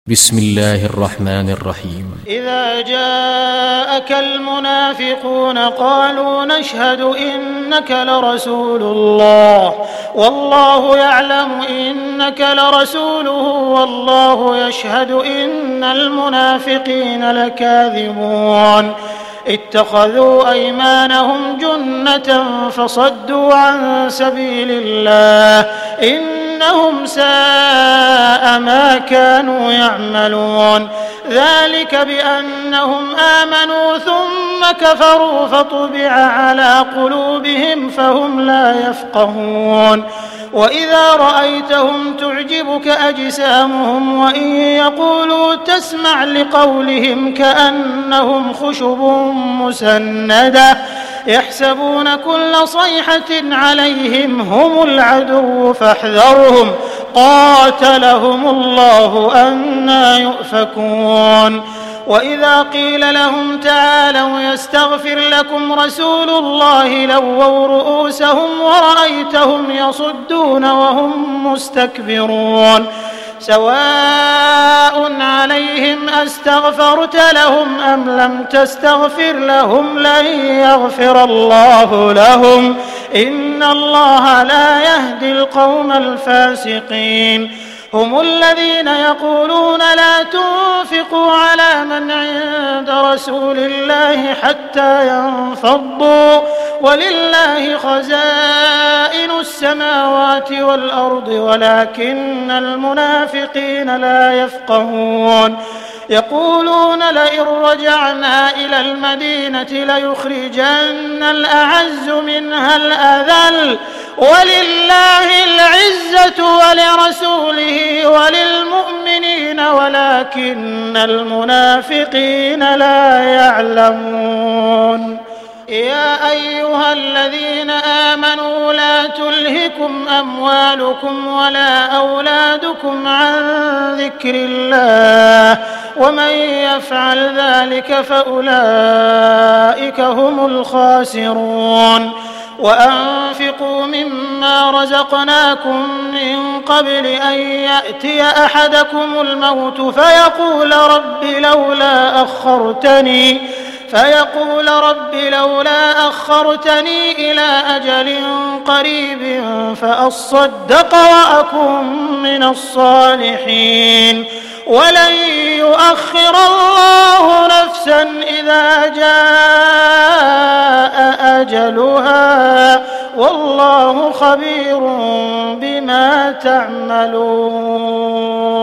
بسم الله الرحمن الرحيم. إذا جاءك المنافقون قالوا نشهد إنك لرسول الله والله يعلم إنك لرسوله والله يشهد إن المنافقين لكاذبون اتخذوا أيمانهم جنة فصدوا عن سبيل الله إنهم ساء ما كانوا يعملون ذلك بأنهم آمنوا ثم كفروا فطبع على قلوبهم فهم لا يفقهون وإذا رأيتهم تعجبك أجسامهم وإن يقولوا تسمع لقولهم كأنهم خشب مسندة يحسبون كل صيحة عليهم هم العدو فاحذرهم قاتلهم الله أنى يؤفكون وإذا قيل لهم تعالوا يستغفر لكم رسول الله لووا رؤوسهم ورأيتهم يصدون وهم مستكبرون سواء عليهم أستغفرت لهم أم لم تستغفر لهم لن يغفر الله لهم إن الله لا يهدي القوم الفاسقين هم الذين يقولون لا تنفقوا على من عند رسول الله حتى ينفضوا ولله خزائن السماوات والأرض ولكن المنافقين لا يفقهون يقولون لئن رجعنا إلى المدينة ليخرجن الأعز منها الأذل ولله العزة ولرسوله وللمؤمنين ولكن المنافقين لا يعلمون يا أيها الذين آمنوا لا تلهكم أموالكم ولا أولادكم عن ذكر الله ومن يفعل ذلك فأولئك هم الخاسرون وأنفقوا مما رزقناكم من قبل أن يأتي أحدكم الموت فيقول رب لولا أخرتني إلى أجل قريب فأصدق وأكن من الصالحين ولن يؤخر الله نفسا إذا جاء أجلها والله خبير بما تعملون.